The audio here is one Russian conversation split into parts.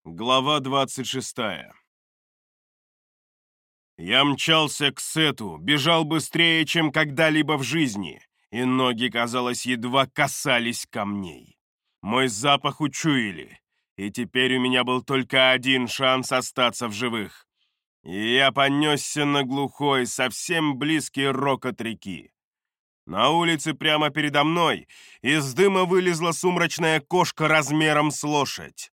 Глава 26. Я мчался к Сету, бежал быстрее, чем когда-либо в жизни, и ноги, казалось, едва касались камней. Мой запах учуяли, и теперь у меня был только один шанс остаться в живых. И я понесся на глухой, совсем близкий рокот реки. На улице прямо передо мной из дыма вылезла сумрачная кошка размером с лошадь.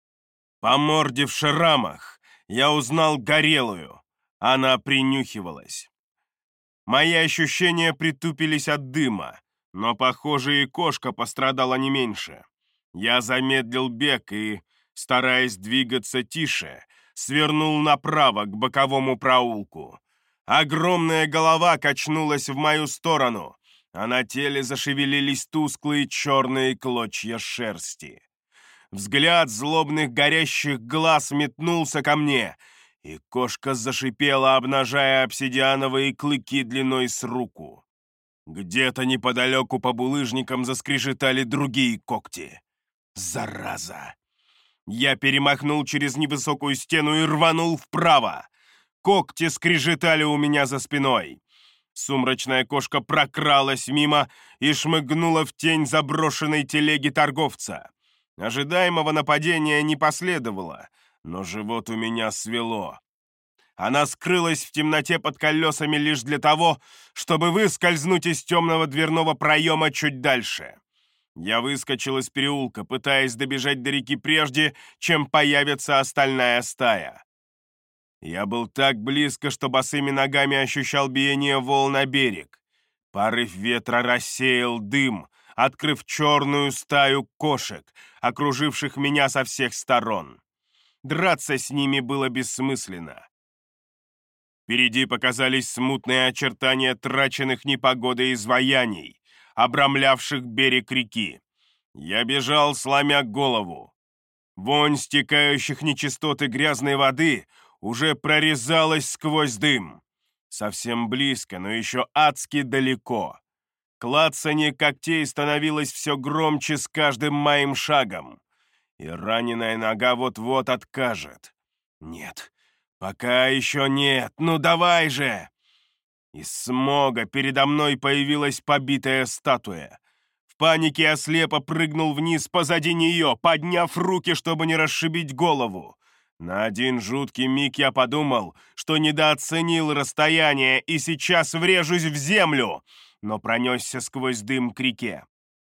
По морде в шрамах я узнал Горелую. Она принюхивалась. Мои ощущения притупились от дыма, но, похоже, и кошка пострадала не меньше. Я замедлил бег и, стараясь двигаться тише, свернул направо к боковому проулку. Огромная голова качнулась в мою сторону, а на теле зашевелились тусклые черные клочья шерсти. Взгляд злобных горящих глаз метнулся ко мне, и кошка зашипела, обнажая обсидиановые клыки длиной с руку. Где-то неподалеку по булыжникам заскрежетали другие когти. Зараза! Я перемахнул через невысокую стену и рванул вправо. Когти скрежетали у меня за спиной. Сумрачная кошка прокралась мимо и шмыгнула в тень заброшенной телеги торговца. Ожидаемого нападения не последовало, но живот у меня свело. Она скрылась в темноте под колесами лишь для того, чтобы выскользнуть из темного дверного проема чуть дальше. Я выскочил из переулка, пытаясь добежать до реки прежде, чем появится остальная стая. Я был так близко, что босыми ногами ощущал биение волн на берег. Порыв ветра рассеял дым, открыв черную стаю кошек, окруживших меня со всех сторон. Драться с ними было бессмысленно. Впереди показались смутные очертания траченных непогодой изваяний, обрамлявших берег реки. Я бежал, сломя голову. Вонь стекающих нечистот и грязной воды уже прорезалась сквозь дым. Совсем близко, но еще адски далеко. Клацанье когтей становилось все громче с каждым моим шагом. И раненая нога вот-вот откажет. Нет, пока еще нет, ну давай же! Из смога передо мной появилась побитая статуя. В панике я слепо прыгнул вниз позади нее, подняв руки, чтобы не расшибить голову. На один жуткий миг я подумал, что недооценил расстояние и сейчас врежусь в землю, но пронесся сквозь дым к реке.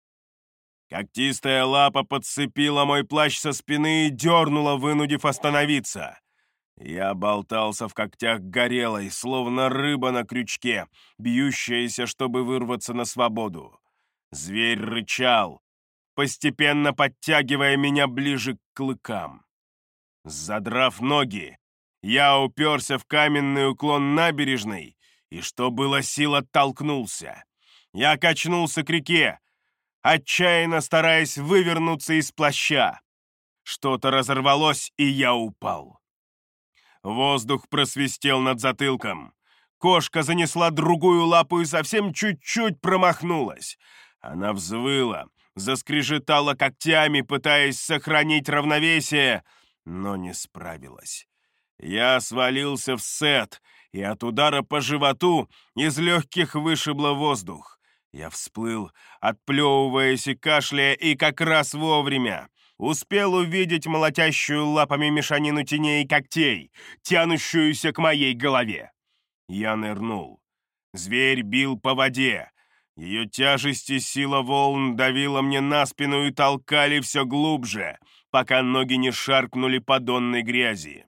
Когтистая лапа подцепила мой плащ со спины и дернула, вынудив остановиться. Я болтался в когтях Горелой, словно рыба на крючке, бьющаяся, чтобы вырваться на свободу. Зверь рычал, постепенно подтягивая меня ближе к клыкам. Задрав ноги, я уперся в каменный уклон набережной и, что было сил, оттолкнулся. Я качнулся к реке, отчаянно стараясь вывернуться из плаща. Что-то разорвалось, и я упал. Воздух просвистел над затылком. Кошка занесла другую лапу и совсем чуть-чуть промахнулась. Она взвыла, заскрежетала когтями, пытаясь сохранить равновесие, но не справилась. Я свалился в сет, и от удара по животу из легких вышибло воздух. Я всплыл, отплевываясь и кашляя, и как раз вовремя. Успел увидеть молотящую лапами мешанину теней и когтей, тянущуюся к моей голове. Я нырнул. Зверь бил по воде. Ее тяжесть и сила волн давила мне на спину и толкали все глубже, пока ноги не шаркнули по донной грязи.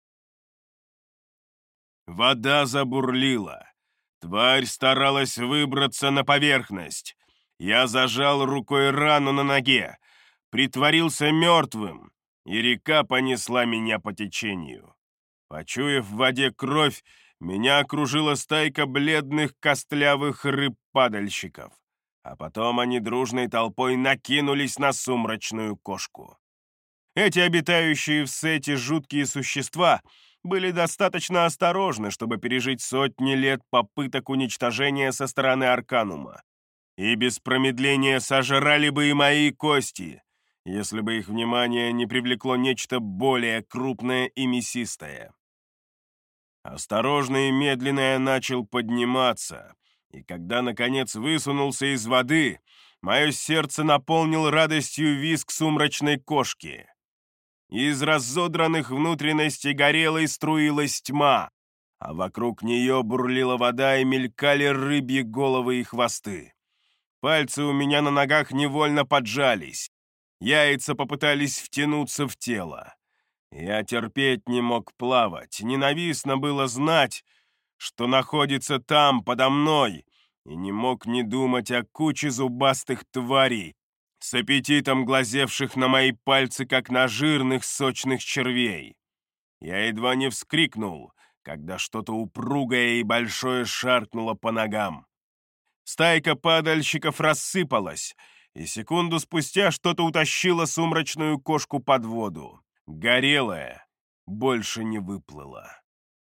Вода забурлила. Тварь старалась выбраться на поверхность. Я зажал рукой рану на ноге, притворился мертвым, и река понесла меня по течению. Почуяв в воде кровь, меня окружила стайка бледных костлявых рыб-падальщиков, а потом они дружной толпой накинулись на сумрачную кошку. Эти обитающие в сете жуткие существа были достаточно осторожны, чтобы пережить сотни лет попыток уничтожения со стороны Арканума, и без промедления сожрали бы и мои кости, если бы их внимание не привлекло нечто более крупное и мясистое. Осторожно и медленно я начал подниматься, и когда, наконец, высунулся из воды, мое сердце наполнил радостью визг сумрачной кошки. Из разодранных внутренностей горелой струилась тьма, а вокруг нее бурлила вода и мелькали рыбьи головы и хвосты. Пальцы у меня на ногах невольно поджались, яйца попытались втянуться в тело. Я терпеть не мог плавать, ненавистно было знать, что находится там, подо мной, и не мог не думать о куче зубастых тварей, с аппетитом глазевших на мои пальцы, как на жирных сочных червей. Я едва не вскрикнул, когда что-то упругое и большое шаркнуло по ногам. Стайка падальщиков рассыпалась, и секунду спустя что-то утащило сумрачную кошку под воду. Горелая больше не выплыла.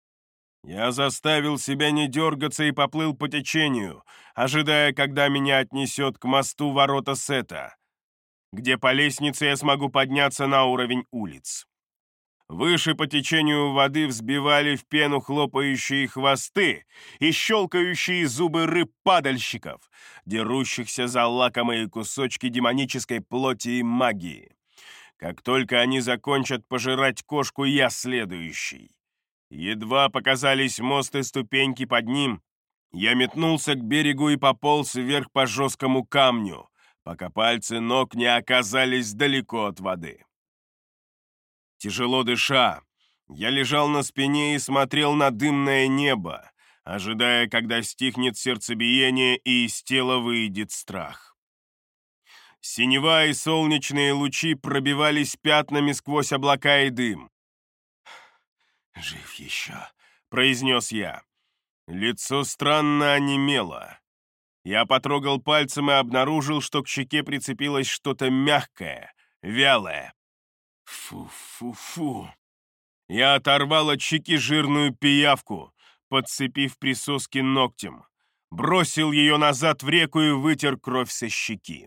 Я заставил себя не дергаться и поплыл по течению, ожидая, когда меня отнесет к мосту ворота Сета, где по лестнице я смогу подняться на уровень улиц. Выше по течению воды взбивали в пену хлопающие хвосты и щелкающие зубы рыб-падальщиков, дерущихся за лакомые кусочки демонической плоти и магии. Как только они закончат пожирать кошку, я следующий. Едва показались мост и ступеньки под ним, я метнулся к берегу и пополз вверх по жесткому камню, пока пальцы ног не оказались далеко от воды. Тяжело дыша, я лежал на спине и смотрел на дымное небо, ожидая, когда стихнет сердцебиение и из тела выйдет страх. Синева и солнечные лучи пробивались пятнами сквозь облака и дым. «Жив еще», — произнес я. Лицо странно онемело. Я потрогал пальцем и обнаружил, что к щеке прицепилось что-то мягкое, вялое. Фу-фу-фу. Я оторвал от щеки жирную пиявку, подцепив присоски ногтем, бросил ее назад в реку и вытер кровь со щеки.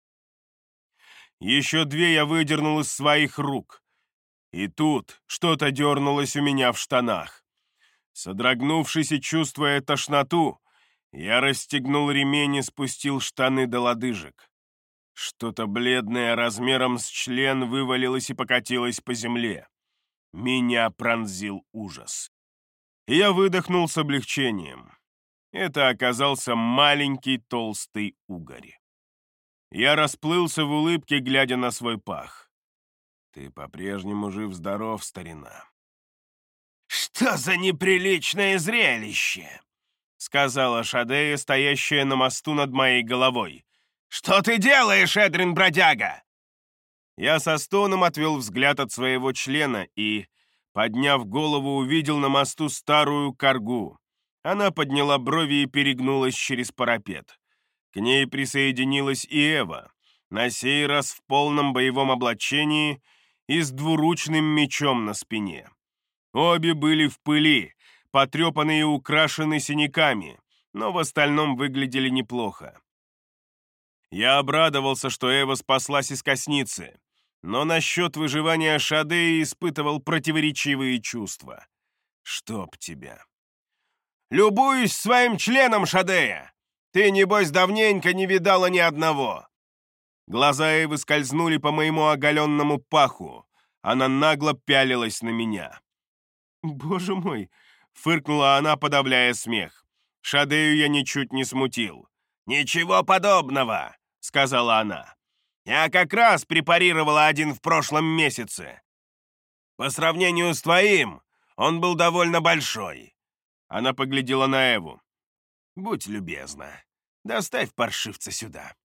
Еще две я выдернул из своих рук. И тут что-то дернулось у меня в штанах. Содрогнувшись и чувствуя тошноту, я расстегнул ремень и спустил штаны до лодыжек. Что-то бледное размером с член вывалилось и покатилось по земле. Меня пронзил ужас. И я выдохнул с облегчением. Это оказался маленький толстый угорь. Я расплылся в улыбке, глядя на свой пах. «Ты по-прежнему жив-здоров, старина». «Что за неприличное зрелище!» — сказала Шадея, стоящая на мосту над моей головой. «Что ты делаешь, Эдрин-бродяга?» Я со стоном отвел взгляд от своего члена и, подняв голову, увидел на мосту старую коргу. Она подняла брови и перегнулась через парапет. К ней присоединилась и Эва, на сей раз в полном боевом облачении и с двуручным мечом на спине. Обе были в пыли, потрепаны и украшены синяками, но в остальном выглядели неплохо. Я обрадовался, что Эва спаслась из косницы, но насчет выживания Шадеи испытывал противоречивые чувства. Чтоб тебя. «Любуюсь своим членом, Шадея! Ты, небось, давненько не видала ни одного!» Глаза Эвы скользнули по моему оголенному паху. Она нагло пялилась на меня. «Боже мой!» — фыркнула она, подавляя смех. Шадею я ничуть не смутил. «Ничего подобного!» — сказала она. «Я как раз препарировала один в прошлом месяце. По сравнению с твоим, он был довольно большой». Она поглядела на Эву. «Будь любезна, доставь паршивца сюда».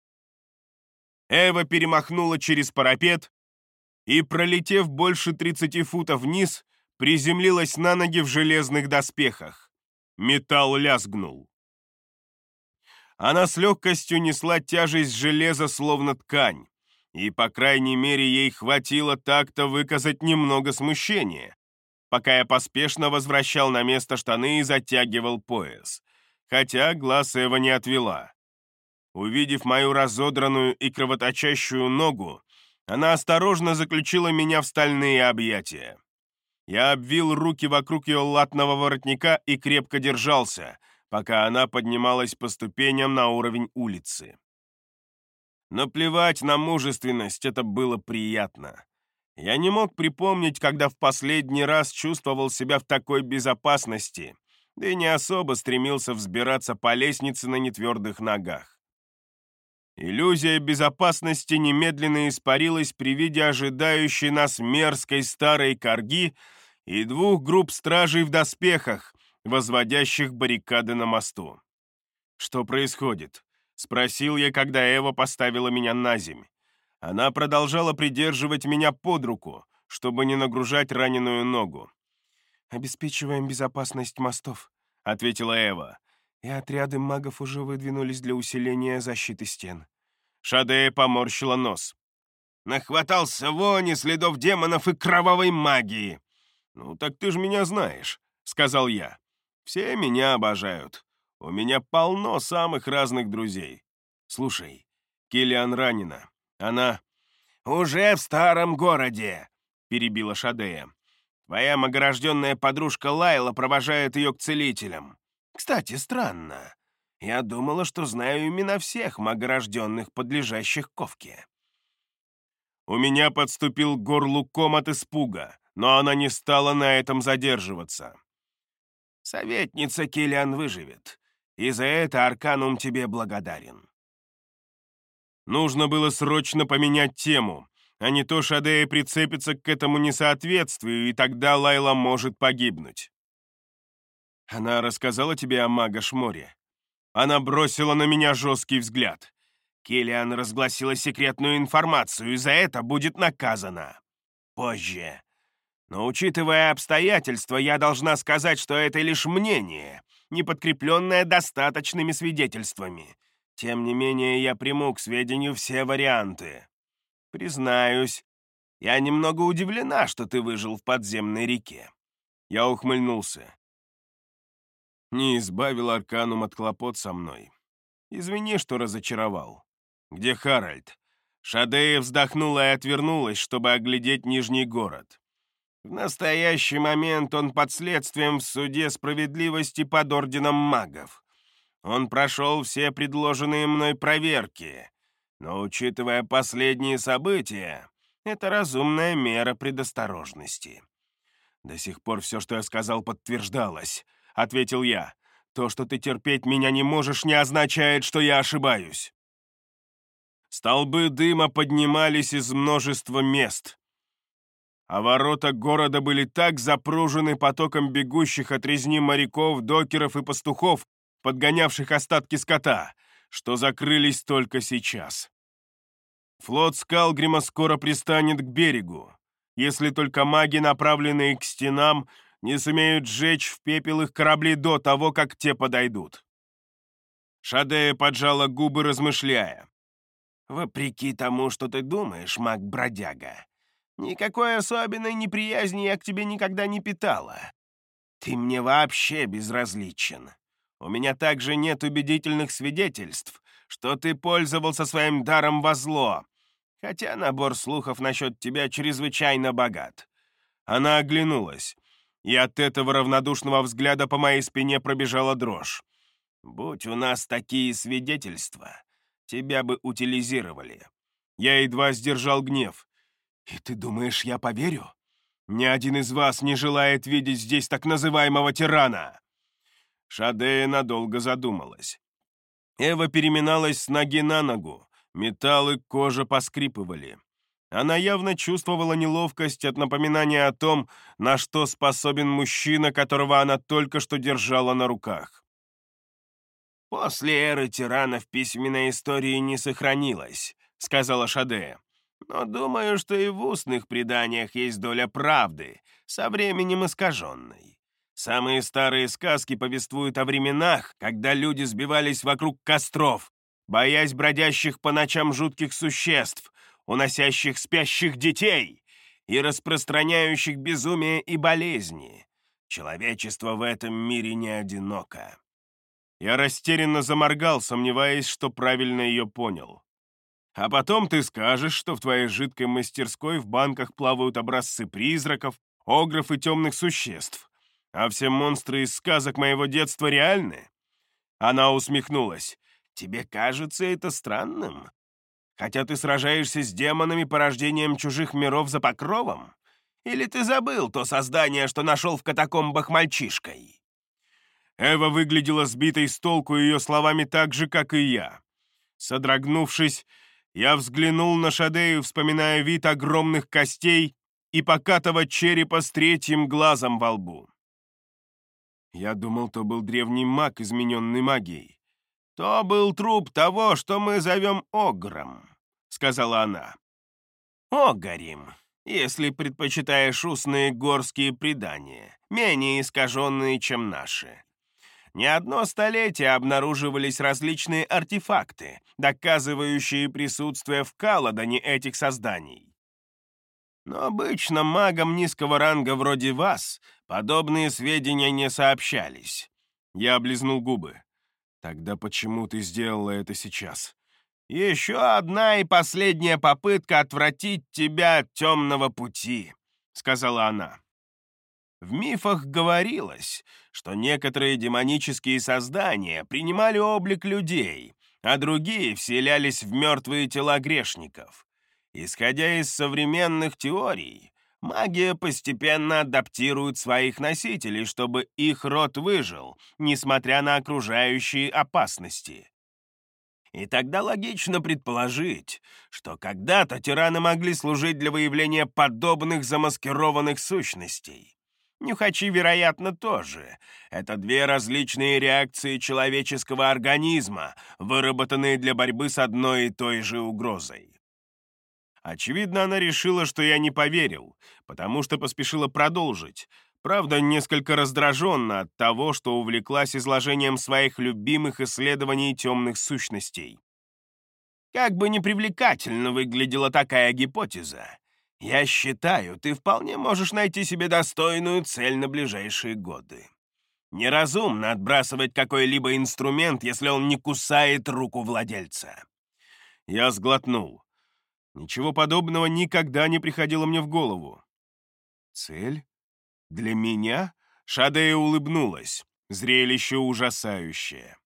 Эва перемахнула через парапет и, пролетев больше 30 футов вниз, приземлилась на ноги в железных доспехах. Металл лязгнул. Она с легкостью несла тяжесть железа, словно ткань, и, по крайней мере, ей хватило так-то выказать немного смущения, пока я поспешно возвращал на место штаны и затягивал пояс, хотя глаз Эва не отвела. Увидев мою разодранную и кровоточащую ногу, Она осторожно заключила меня в стальные объятия. Я обвил руки вокруг ее латного воротника и крепко держался, пока она поднималась по ступеням на уровень улицы. Наплевать на мужественность, это было приятно. Я не мог припомнить, когда в последний раз чувствовал себя в такой безопасности, да и не особо стремился взбираться по лестнице на нетвердых ногах. Иллюзия безопасности немедленно испарилась при виде ожидающей нас мерзкой старой корги и двух групп стражей в доспехах, возводящих баррикады на мосту. «Что происходит?» — спросил я, когда Эва поставила меня на земь. Она продолжала придерживать меня под руку, чтобы не нагружать раненую ногу. «Обеспечиваем безопасность мостов», — ответила Эва, «и отряды магов уже выдвинулись для усиления защиты стен». Шадея поморщила нос. «Нахватался вони, следов демонов и кровавой магии!» «Ну, так ты ж меня знаешь», — сказал я. «Все меня обожают. У меня полно самых разных друзей. Слушай, Киллиан ранена. Она...» «Уже в старом городе», — перебила Шадея. «Твоя многорожденная подружка Лайла провожает ее к целителям. Кстати, странно. Я думала, что знаю имена всех многорожденных, подлежащих ковке». У меня подступил к горлу ком от испуга, но она не стала на этом задерживаться. «Советница Киллиан выживет, и за это Арканум тебе благодарен». Нужно было срочно поменять тему, а не то Шадея прицепится к этому несоответствию, и тогда Лайла может погибнуть. «Она рассказала тебе о Магаш-море?» Она бросила на меня жесткий взгляд. «Киллиан разгласила секретную информацию, и за это будет наказана. Позже. Но, учитывая обстоятельства, я должна сказать, что это лишь мнение, не подкрепленное достаточными свидетельствами. Тем не менее, я приму к сведению все варианты. Признаюсь, я немного удивлена, что ты выжил в подземной реке». Я ухмыльнулся. Не избавил Арканум от хлопот со мной. Извини, что разочаровал. Где Харальд? Шадея вздохнула и отвернулась, чтобы оглядеть Нижний город. В настоящий момент он под следствием в суде справедливости под орденом магов. Он прошел все предложенные мной проверки, но, учитывая последние события, это разумная мера предосторожности. «До сих пор все, что я сказал, подтверждалось», — ответил я. «То, что ты терпеть меня не можешь, не означает, что я ошибаюсь». Столбы дыма поднимались из множества мест, а ворота города были так запружены потоком бегущих от резни моряков, докеров и пастухов, подгонявших остатки скота, что закрылись только сейчас. Флот Скалгрима скоро пристанет к берегу, если только маги, направленные к стенам, не сумеют сжечь в пепел их корабли до того, как те подойдут. Шадея поджала губы, размышляя. «Вопреки тому, что ты думаешь, маг-бродяга, никакой особенной неприязни я к тебе никогда не питала. Ты мне вообще безразличен. У меня также нет убедительных свидетельств, что ты пользовался своим даром во зло, хотя набор слухов насчет тебя чрезвычайно богат». Она оглянулась, и от этого равнодушного взгляда по моей спине пробежала дрожь. «Будь у нас такие свидетельства, тебя бы утилизировали». Я едва сдержал гнев. «И ты думаешь, я поверю? Ни один из вас не желает видеть здесь так называемого тирана!» Шадея надолго задумалась. Эва переминалась с ноги на ногу, металл и кожа поскрипывали. Она явно чувствовала неловкость от напоминания о том, на что способен мужчина, которого она только что держала на руках. «После эры тиранов письменной истории не сохранилось», — сказала Шадея. «Но думаю, что и в устных преданиях есть доля правды, со временем искаженной. Самые старые сказки повествуют о временах, когда люди сбивались вокруг костров, боясь бродящих по ночам жутких существ, уносящих спящих детей и распространяющих безумие и болезни. Человечество в этом мире не одиноко». Я растерянно заморгал, сомневаясь, что правильно ее понял. А потом ты скажешь, что в твоей жидкой мастерской в банках плавают образцы призраков, огров и темных существ. А все монстры из сказок моего детства реальны?» Она усмехнулась. «Тебе кажется это странным? Хотя ты сражаешься с демонами, порождением чужих миров за покровом? Или ты забыл то создание, что нашел в катакомбах мальчишкой?» Эва выглядела сбитой с толку ее словами так же, как и я. Содрогнувшись, я взглянул на Шадею, вспоминая вид огромных костей и покатого черепа с третьим глазом во лбу. Я думал, то был древний маг, измененный магией. «То был труп того, что мы зовем Огром», — сказала она. «Огорим, если предпочитаешь устные горские предания, менее искаженные, чем наши. Не одно столетие обнаруживались различные артефакты, доказывающие присутствие в Каладоне этих созданий. Но обычно магам низкого ранга вроде вас подобные сведения не сообщались». Я облизнул губы. «Тогда почему ты сделала это сейчас?» «Еще одна и последняя попытка отвратить тебя от темного пути», — сказала она. В мифах говорилось, что некоторые демонические создания принимали облик людей, а другие вселялись в мертвые тела грешников. Исходя из современных теорий, магия постепенно адаптирует своих носителей, чтобы их род выжил, несмотря на окружающие опасности. И тогда логично предположить, что когда-то тираны могли служить для выявления подобных замаскированных сущностей. Нюхачи, вероятно, тоже. Это две различные реакции человеческого организма, выработанные для борьбы с одной и той же угрозой. Очевидно, она решила, что я не поверил, потому что поспешила продолжить, правда, несколько раздраженно от того, что увлеклась изложением своих любимых исследований темных сущностей. Как бы непривлекательно выглядела такая гипотеза, я считаю, ты вполне можешь найти себе достойную цель на ближайшие годы. Неразумно отбрасывать какой-либо инструмент, если он не кусает руку владельца. Я сглотнул. Ничего подобного никогда не приходило мне в голову. «Цель? Для меня?» Шадея улыбнулась. Зрелище ужасающее.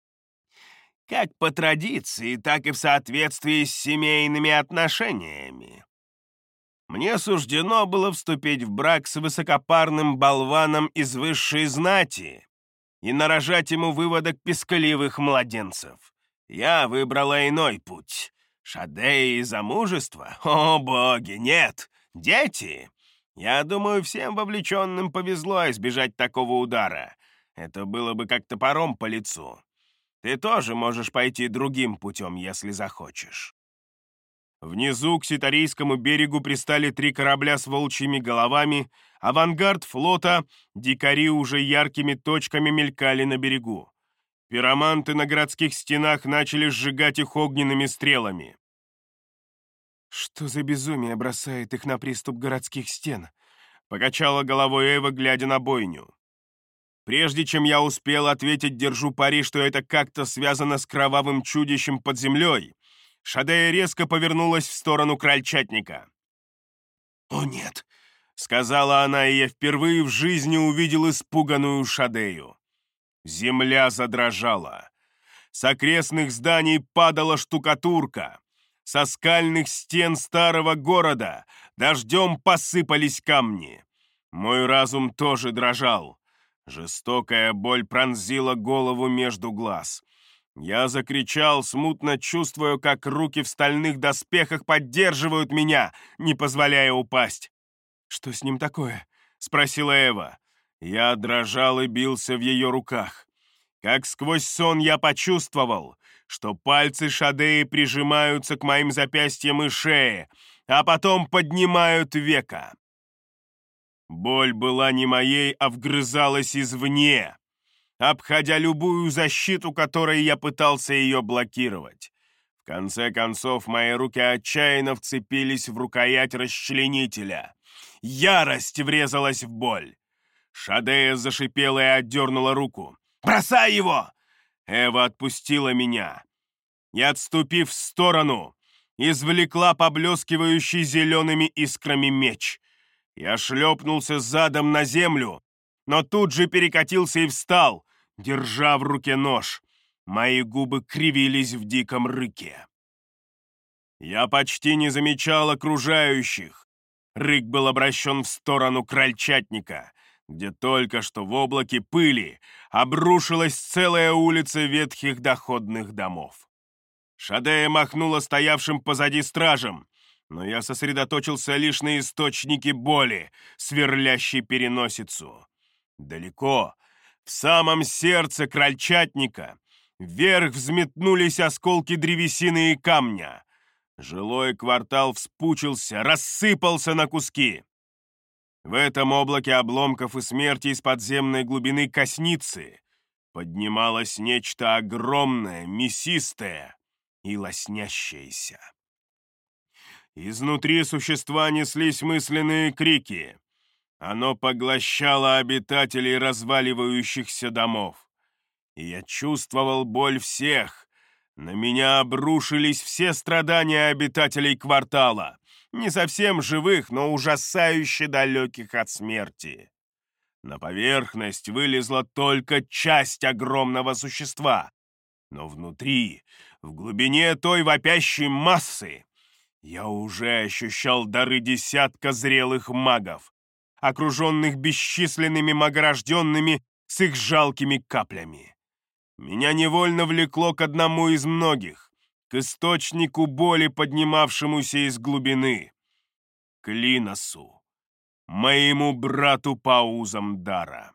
«Как по традиции, так и в соответствии с семейными отношениями. Мне суждено было вступить в брак с высокопарным болваном из высшей знати и нарожать ему выводок пескливых младенцев. Я выбрала иной путь. Шадея и замужество? О, боги, нет! Дети! Я думаю, всем вовлеченным повезло избежать такого удара. Это было бы как топором по лицу. Ты тоже можешь пойти другим путем, если захочешь». Внизу к Ситарийскому берегу пристали 3 корабля с волчьими головами, авангард флота, дикари уже яркими точками мелькали на берегу. Пироманты на городских стенах начали сжигать их огненными стрелами. «Что за безумие бросает их на приступ городских стен?» — покачала головой Эва, глядя на бойню. Прежде чем я успел ответить, держу пари, что это как-то связано с кровавым чудищем под землей, Шадея резко повернулась в сторону крольчатника. «О, нет!» — сказала она, и я впервые в жизни увидел испуганную Шадею. Земля задрожала. С окрестных зданий падала штукатурка. Со скальных стен старого города дождем посыпались камни. Мой разум тоже дрожал. Жестокая боль пронзила голову между глаз. Я закричал, смутно чувствуя, как руки в стальных доспехах поддерживают меня, не позволяя упасть. «Что с ним такое?» — спросила Эва. Я дрожал и бился в ее руках. Как сквозь сон я почувствовал, что пальцы Шадеи прижимаются к моим запястьям и шее, а потом поднимают века. Боль была не моей, а вгрызалась извне, обходя любую защиту, которой я пытался ее блокировать. В конце концов, мои руки отчаянно вцепились в рукоять расчленителя. Ярость врезалась в боль. Шадея зашипела и отдернула руку. «Бросай его!» Эва отпустила меня и, отступив в сторону, извлекла поблескивающий зелеными искрами меч. Я шлепнулся задом на землю, но тут же перекатился и встал, держа в руке нож. Мои губы кривились в диком рыке. Я почти не замечал окружающих. Рык был обращен в сторону крольчатника, где только что в облаке пыли обрушилась целая улица ветхих доходных домов. Шадея махнула стоявшим позади стражем, но я сосредоточился лишь на источнике боли, сверлящей переносицу. Далеко, в самом сердце крольчатника, вверх взметнулись осколки древесины и камня. Жилой квартал вспучился, рассыпался на куски. В этом облаке обломков и смерти из подземной глубины Косницы поднималось нечто огромное, мясистое и лоснящееся. Изнутри существа неслись мысленные крики. Оно поглощало обитателей разваливающихся домов. И я чувствовал боль всех. На меня обрушились все страдания обитателей квартала, не совсем живых, но ужасающе далеких от смерти. На поверхность вылезла только часть огромного существа, но внутри, в глубине той вопящей массы, я уже ощущал дары десятка зрелых магов, окруженных бесчисленными магорожденными с их жалкими каплями. Меня невольно влекло к одному из многих, к источнику боли, поднимавшемуся из глубины, к Линосу, моему брату по узам дара.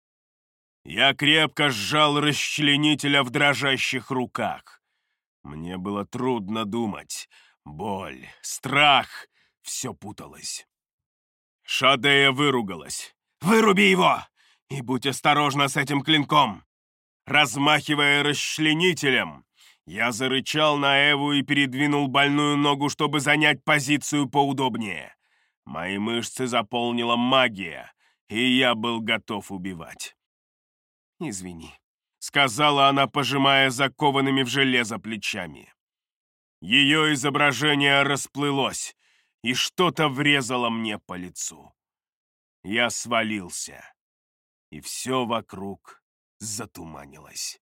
Я крепко сжал расчленителя в дрожащих руках. Мне было трудно думать. Боль, страх — все путалось. Шадея выругалась. «Выруби его! И будь осторожна с этим клинком!» Размахивая расчленителем, я зарычал на Эву и передвинул больную ногу, чтобы занять позицию поудобнее. Мои мышцы заполнила магия, и я был готов убивать. «Извини», — сказала она, пожимая закованными в железо плечами. Ее изображение расплылось, и что-то врезало мне по лицу. Я свалился, и все вокруг затуманилось.